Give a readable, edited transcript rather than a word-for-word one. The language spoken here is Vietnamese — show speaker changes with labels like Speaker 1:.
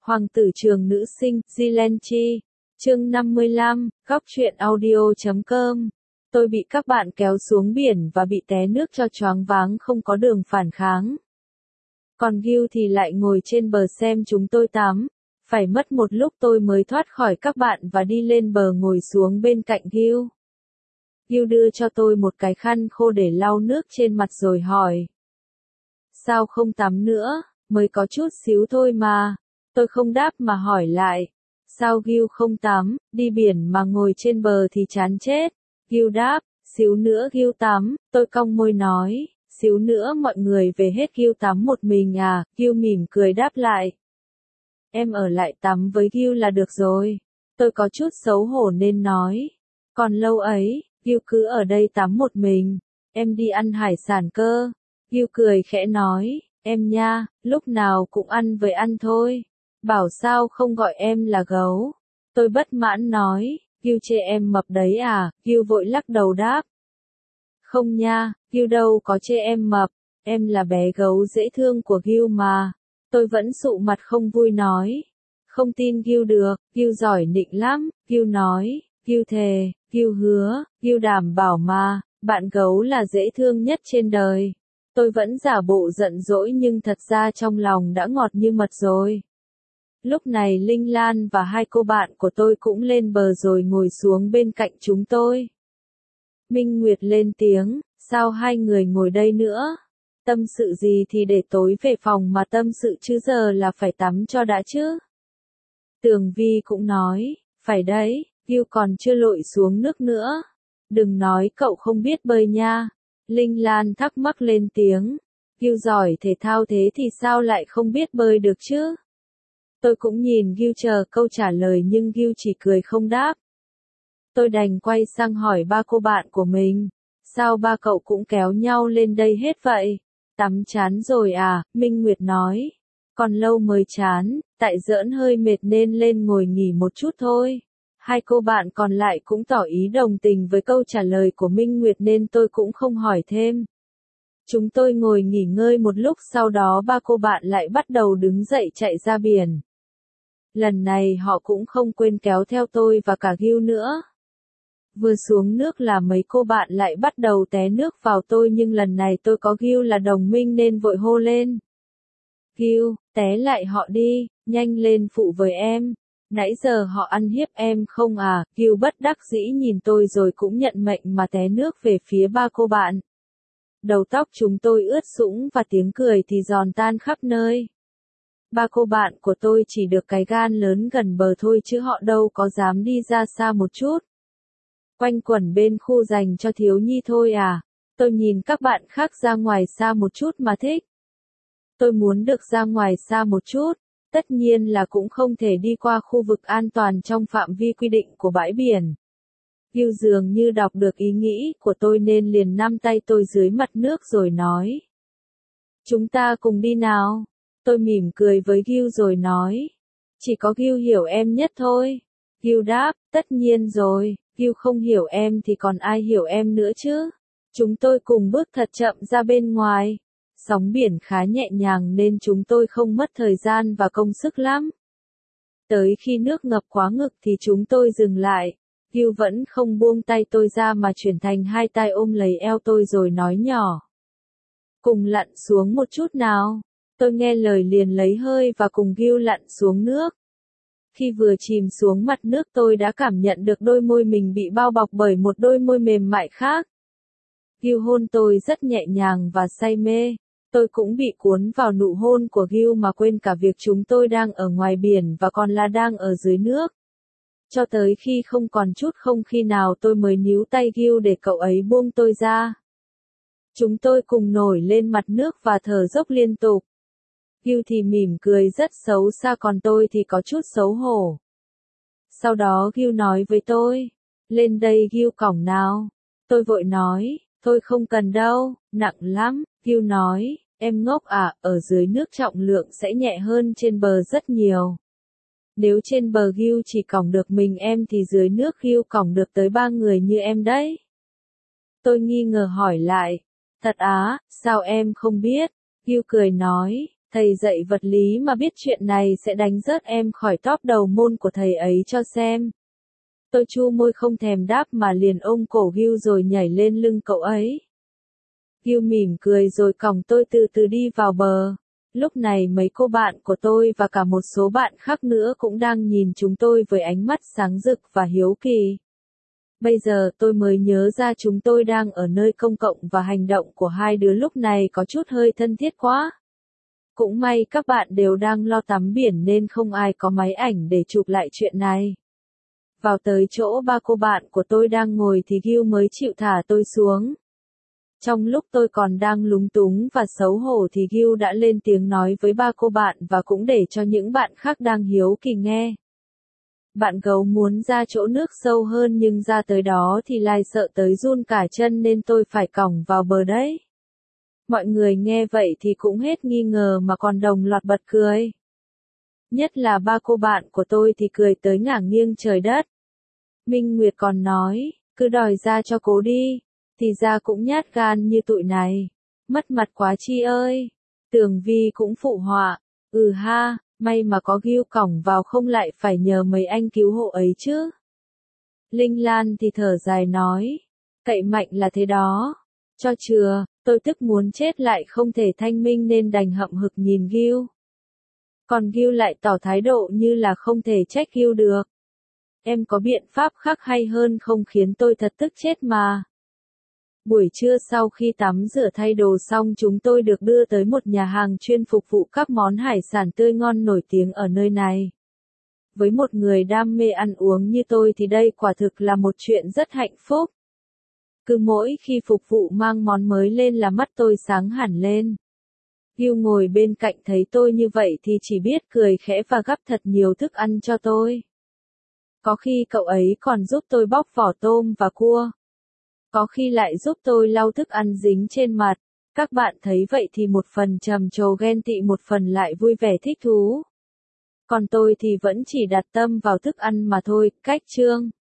Speaker 1: Hoàng tử trường nữ sinh, Zilenchi. Chương 55, góc truyện audio.com. Tôi bị các bạn kéo xuống biển và bị té nước cho choáng váng không có đường phản kháng. Còn Gil thì lại ngồi trên bờ xem chúng tôi tắm. Phải mất một lúc tôi mới thoát khỏi các bạn và đi lên bờ ngồi xuống bên cạnh Gil. Gil đưa cho tôi một cái khăn khô để lau nước trên mặt rồi hỏi. Sao không tắm nữa, mới có chút xíu thôi mà. Tôi không đáp mà hỏi lại. Sao Gil không tắm, đi biển mà ngồi trên bờ thì chán chết. Gil đáp, xíu nữa Gil tắm, tôi cong môi nói, xíu nữa mọi người về hết Gil tắm một mình à, Gil mỉm cười đáp lại. Em ở lại tắm với Gil là được rồi. Tôi có chút xấu hổ nên nói. Còn lâu ấy, Gil cứ ở đây tắm một mình, em đi ăn hải sản cơ. Gil cười khẽ nói, em nha, lúc nào cũng ăn với ăn thôi. Bảo sao không gọi em là gấu. Tôi bất mãn nói, Gil chê em mập đấy à, Gil vội lắc đầu đáp. Không nha, Gil đâu có chê em mập, em là bé gấu dễ thương của Gil mà. Tôi vẫn sụ mặt không vui nói. Không tin Gil được, Gil giỏi nịnh lắm, Gil nói, Gil thề, Gil hứa, Gil đảm bảo mà, bạn gấu là dễ thương nhất trên đời. Tôi vẫn giả bộ giận dỗi nhưng thật ra trong lòng đã ngọt như mật rồi. Lúc này Linh Lan và hai cô bạn của tôi cũng lên bờ rồi ngồi xuống bên cạnh chúng tôi. Minh Nguyệt lên tiếng, sao hai người ngồi đây nữa? Tâm sự gì thì để tối về phòng mà tâm sự chứ giờ là phải tắm cho đã chứ. Tường Vi cũng nói, phải đấy, Gil còn chưa lội xuống nước nữa. Đừng nói cậu không biết bơi nha. Linh Lan thắc mắc lên tiếng, Gil giỏi thể thao thế thì sao lại không biết bơi được chứ? Tôi cũng nhìn Gil chờ câu trả lời nhưng Gil chỉ cười không đáp. Tôi đành quay sang hỏi ba cô bạn của mình, sao ba cậu cũng kéo nhau lên đây hết vậy? Tắm chán rồi à, Minh Nguyệt nói. Còn lâu mới chán, tại giỡn hơi mệt nên lên ngồi nghỉ một chút thôi. Hai cô bạn còn lại cũng tỏ ý đồng tình với câu trả lời của Minh Nguyệt nên tôi cũng không hỏi thêm. Chúng tôi ngồi nghỉ ngơi một lúc sau đó ba cô bạn lại bắt đầu đứng dậy chạy ra biển. Lần này họ cũng không quên kéo theo tôi và cả Gil nữa. Vừa xuống nước là mấy cô bạn lại bắt đầu té nước vào tôi nhưng lần này tôi có Gil là đồng minh nên vội hô lên. Gil, té lại họ đi, nhanh lên phụ với em. Nãy giờ họ ăn hiếp em không à? Gil bất đắc dĩ nhìn tôi rồi cũng nhận mệnh mà té nước về phía ba cô bạn. Đầu tóc chúng tôi ướt sũng và tiếng cười thì giòn tan khắp nơi. Ba cô bạn của tôi chỉ được cái gan lớn gần bờ thôi chứ họ đâu có dám đi ra xa một chút. Quanh quẩn bên khu dành cho thiếu nhi thôi à? Tôi nhìn các bạn khác ra ngoài xa một chút mà thích. Tôi muốn được ra ngoài xa một chút, tất nhiên là cũng không thể đi qua khu vực an toàn trong phạm vi quy định của bãi biển. Gil dường như đọc được ý nghĩ của tôi nên liền nắm tay tôi dưới mặt nước rồi nói. Chúng ta cùng đi nào. Tôi mỉm cười với Gil rồi nói. Chỉ có Gil hiểu em nhất thôi. Gil đáp, tất nhiên rồi, Gil không hiểu em thì còn ai hiểu em nữa chứ. Chúng tôi cùng bước thật chậm ra bên ngoài. Sóng biển khá nhẹ nhàng nên chúng tôi không mất thời gian và công sức lắm. Tới khi nước ngập quá ngực thì chúng tôi dừng lại. Gil vẫn không buông tay tôi ra mà chuyển thành hai tay ôm lấy eo tôi rồi nói nhỏ. Cùng lặn xuống một chút nào. Tôi nghe lời liền lấy hơi và cùng Gil lặn xuống nước. Khi vừa chìm xuống mặt nước tôi đã cảm nhận được đôi môi mình bị bao bọc bởi một đôi môi mềm mại khác. Gil hôn tôi rất nhẹ nhàng và say mê. Tôi cũng bị cuốn vào nụ hôn của Gil mà quên cả việc chúng tôi đang ở ngoài biển và còn là đang ở dưới nước. Cho tới khi không còn chút không khí nào tôi mới níu tay Gil để cậu ấy buông tôi ra. Chúng tôi cùng nổi lên mặt nước và thở dốc liên tục. Gil thì mỉm cười rất xấu xa còn tôi thì có chút xấu hổ. Sau đó Gil nói với tôi, lên đây Gil cõng nào. Tôi vội nói, thôi không cần đâu, nặng lắm. Gil nói, em ngốc à, ở dưới nước trọng lượng sẽ nhẹ hơn trên bờ rất nhiều. Nếu trên bờ Gil chỉ cõng được mình em thì dưới nước Gil cõng được tới 3 người như em đấy. Tôi nghi ngờ hỏi lại, thật á, sao em không biết? Gil cười nói, Thầy dạy vật lý mà biết chuyện này sẽ đánh rớt em khỏi top đầu môn của thầy ấy cho xem. Tôi chu môi không thèm đáp mà liền ôm cổ Gil rồi nhảy lên lưng cậu ấy. Gil mỉm cười rồi cõng tôi từ từ đi vào bờ. Lúc này mấy cô bạn của tôi và cả một số bạn khác nữa cũng đang nhìn chúng tôi với ánh mắt sáng rực và hiếu kỳ. Bây giờ tôi mới nhớ ra chúng tôi đang ở nơi công cộng và hành động của hai đứa lúc này có chút hơi thân thiết quá. Cũng may các bạn đều đang lo tắm biển nên không ai có máy ảnh để chụp lại chuyện này. Vào tới chỗ ba cô bạn của tôi đang ngồi thì Gil mới chịu thả tôi xuống. Trong lúc tôi còn đang lúng túng và xấu hổ thì Gil đã lên tiếng nói với ba cô bạn và cũng để cho những bạn khác đang hiếu kỳ nghe. Bạn gấu muốn ra chỗ nước sâu hơn nhưng ra tới đó thì Lai sợ tới run cả chân nên tôi phải cõng vào bờ đấy. Mọi người nghe vậy thì cũng hết nghi ngờ mà còn đồng loạt bật cười. Nhất là ba cô bạn của tôi thì cười tới ngả nghiêng trời đất. Minh Nguyệt còn nói, cứ đòi ra cho cố đi, thì ra cũng nhát gan như tụi này. Mất mặt quá Chi ơi. Tường Vi cũng phụ họa, ha, may mà có Gil cõng vào không lại phải nhờ mấy anh cứu hộ ấy chứ. Linh Lan thì thở dài nói, cậy mạnh là thế đó. Cho chừa, tôi tức muốn chết lại không thể thanh minh nên đành hậm hực nhìn Gil. Còn Gil lại tỏ thái độ như là không thể trách Gil được. Em có biện pháp khác hay hơn không khiến tôi thật tức chết mà. Buổi trưa sau khi tắm rửa thay đồ xong chúng tôi được đưa tới một nhà hàng chuyên phục vụ các món hải sản tươi ngon nổi tiếng ở nơi này. Với một người đam mê ăn uống như tôi thì đây quả thực là một chuyện rất hạnh phúc. Cứ mỗi khi phục vụ mang món mới lên là mắt tôi sáng hẳn lên. Gil ngồi bên cạnh thấy tôi như vậy thì chỉ biết cười khẽ và gắp thật nhiều thức ăn cho tôi. Có khi cậu ấy còn giúp tôi bóc vỏ tôm và cua. Có khi lại giúp tôi lau thức ăn dính trên mặt. Các bạn thấy vậy thì một phần trầm trồ ghen tị một phần lại vui vẻ thích thú. Còn tôi thì vẫn chỉ đặt tâm vào thức ăn mà thôi, cách chương.